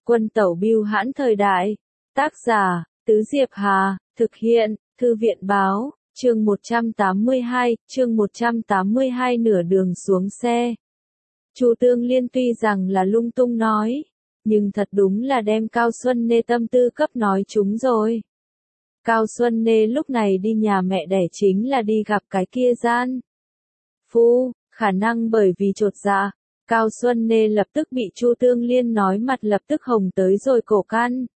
Quân tẩu bưu hãn thời đại. Tác giả, Tứ Diệp Hà, thực hiện, Thư viện báo, chương 182, nửa đường xuống xe. Chu Tương Liên tuy rằng là lung tung nói, nhưng thật đúng là đem Cao Xuân Nê tâm tư cấp nói chúng rồi. Cao Xuân Nê lúc này đi nhà mẹ đẻ chính là đi gặp cái kia gian phu, khả năng bởi vì chột dạ, Cao Xuân Nê lập tức bị Chu Tương Liên nói mặt lập tức hồng tới rồi cổ căn.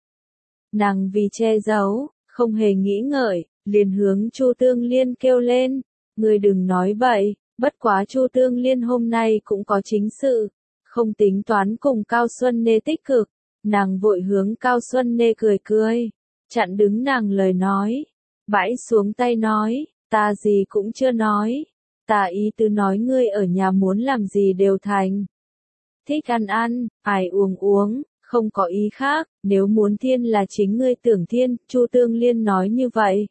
Nàng vì che giấu, không hề nghĩ ngợi, liền hướng Chu Tương Liên kêu lên, người đừng nói bậy, bất quá Chu Tương Liên hôm nay cũng có chính sự, không tính toán cùng Cao Xuân Nê tích cực, nàng vội hướng Cao Xuân Nê cười cười, chặn đứng nàng lời nói, bãi xuống tay nói, ta gì cũng chưa nói, ta ý tứ nói ngươi ở nhà muốn làm gì đều thành. Thích ăn ăn, ai uống uống, không có ý khác, nếu muốn thiên là chính ngươi tưởng thiên, Chu Tương Liên nói như vậy.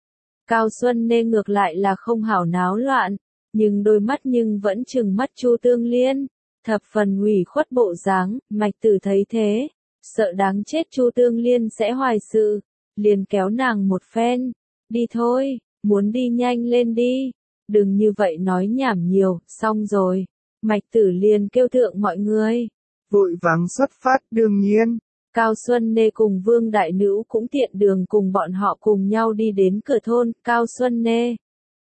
Cao Xuân Nê ngược lại là không hảo náo loạn, nhưng đôi mắt nhưng vẫn trừng mắt Chu Tương Liên, thập phần ủy khuất bộ dáng, Mạch Tử thấy thế, sợ đáng chết Chu Tương Liên sẽ hoài sự, liền kéo nàng một phen, đi thôi, muốn đi nhanh lên đi, đừng như vậy nói nhảm nhiều, xong rồi, Mạch Tử liền kêu thượng mọi người. Vội vàng xuất phát đương nhiên. Cao Xuân Nê cùng Vương Đại Nữ cũng tiện đường cùng bọn họ cùng nhau đi đến cửa thôn, Cao Xuân Nê.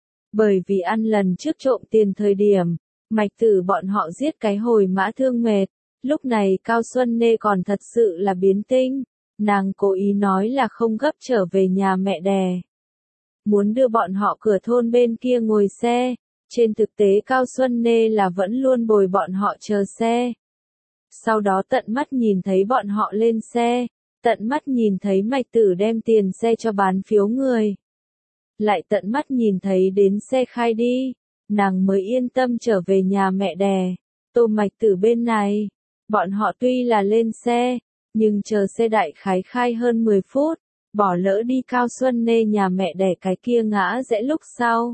Bởi vì ăn lần trước trộm tiền thời điểm, Mạch Tử bọn họ giết cái hồi mã thương mệt, lúc này Cao Xuân Nê còn thật sự là biến tinh, nàng cố ý nói là không gấp trở về nhà mẹ đẻ. Muốn đưa bọn họ cửa thôn bên kia ngồi xe, trên thực tế Cao Xuân Nê là vẫn luôn bồi bọn họ chờ xe. Sau đó tận mắt nhìn thấy bọn họ lên xe, tận mắt nhìn thấy Mạch Tử đem tiền xe cho bán phiếu người. Lại tận mắt nhìn thấy đến xe khai đi, nàng mới yên tâm trở về nhà mẹ đẻ. Tô Mạch Tử bên này, bọn họ tuy là lên xe, nhưng chờ xe đại khái khai hơn 10 phút, bỏ lỡ đi Cao Xuân Nê nhà mẹ đẻ cái kia ngã rẽ lúc sau.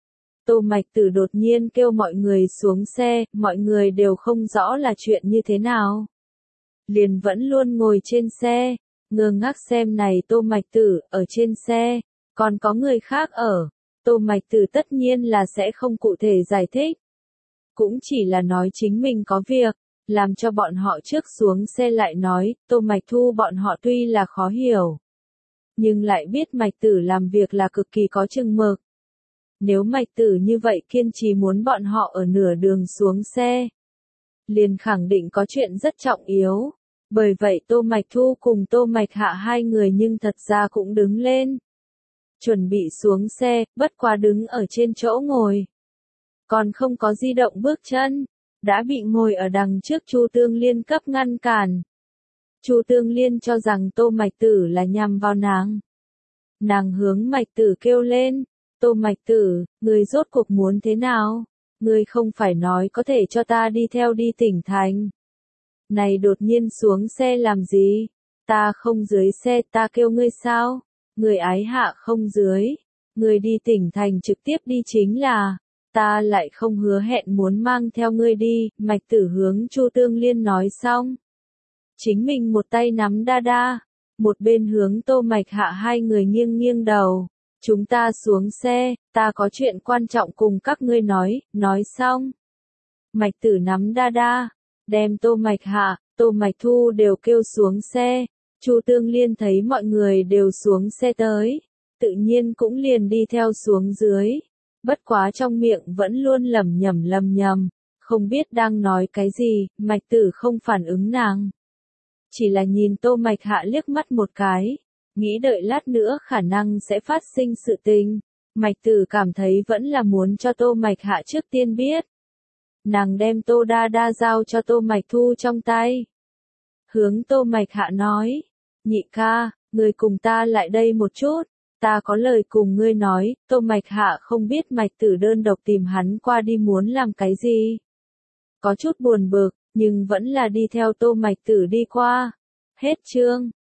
Tô Mạch Tử đột nhiên kêu mọi người xuống xe, mọi người đều không rõ là chuyện như thế nào. Liền vẫn luôn ngồi trên xe, ngơ ngác xem này Tô Mạch Tử ở trên xe, còn có người khác ở. Tô Mạch Tử tất nhiên là sẽ không cụ thể giải thích. Cũng chỉ là nói chính mình có việc, làm cho bọn họ trước xuống xe lại nói, Tô Mạch Thu bọn họ tuy là khó hiểu. Nhưng lại biết Mạch Tử làm việc là cực kỳ có chừng mực. Nếu Mạch Tử như vậy kiên trì muốn bọn họ ở nửa đường xuống xe, liền khẳng định có chuyện rất trọng yếu. Bởi vậy Tô Mạch Thu cùng Tô Mạch Hạ hai người nhưng thật ra cũng đứng lên. Chuẩn bị xuống xe, bất quá đứng ở trên chỗ ngồi. Còn không có di động bước chân, đã bị ngồi ở đằng trước Chu Tương Liên cấp ngăn cản. Chu Tương Liên cho rằng Tô Mạch Tử là nhằm vào nàng. Nàng hướng Mạch Tử kêu lên. Tô Mạch Tử, người rốt cuộc muốn thế nào? Người không phải nói có thể cho ta đi theo đi tỉnh thành. Này đột nhiên xuống xe làm gì? Ta không dưới xe, ta kêu ngươi sao? Người ái hạ không dưới. Người đi tỉnh thành trực tiếp đi chính là, ta lại không hứa hẹn muốn mang theo ngươi đi. Mạch Tử hướng Chu Tương Liên nói xong. Chính mình một tay nắm đa đa, một bên hướng Tô Mạch Hạ hai người nghiêng nghiêng đầu. Chúng ta xuống xe, ta có chuyện quan trọng cùng các ngươi nói xong. Mạch Tử nắm đa đa, đem Tô Mạch Hạ, Tô Mạch Thu đều kêu xuống xe. Chu Tương Liên thấy mọi người đều xuống xe tới, tự nhiên cũng liền đi theo xuống dưới. Bất quá trong miệng vẫn luôn lẩm nhẩm, không biết đang nói cái gì, Mạch Tử không phản ứng nàng. Chỉ là nhìn Tô Mạch Hạ liếc mắt một cái. Nghĩ đợi lát nữa khả năng sẽ phát sinh sự tình. Mạch Tử cảm thấy vẫn là muốn cho Tô Mạch Hạ trước tiên biết. Nàng đem Tô Đa Đa giao cho Tô Mạch Thu trong tay. Hướng Tô Mạch Hạ nói, nhị ca, người cùng ta lại đây một chút, ta có lời cùng ngươi nói. Tô Mạch Hạ không biết Mạch Tử đơn độc tìm hắn qua đi muốn làm cái gì. Có chút buồn bực, nhưng vẫn là đi theo Tô Mạch Tử đi qua. Hết chương.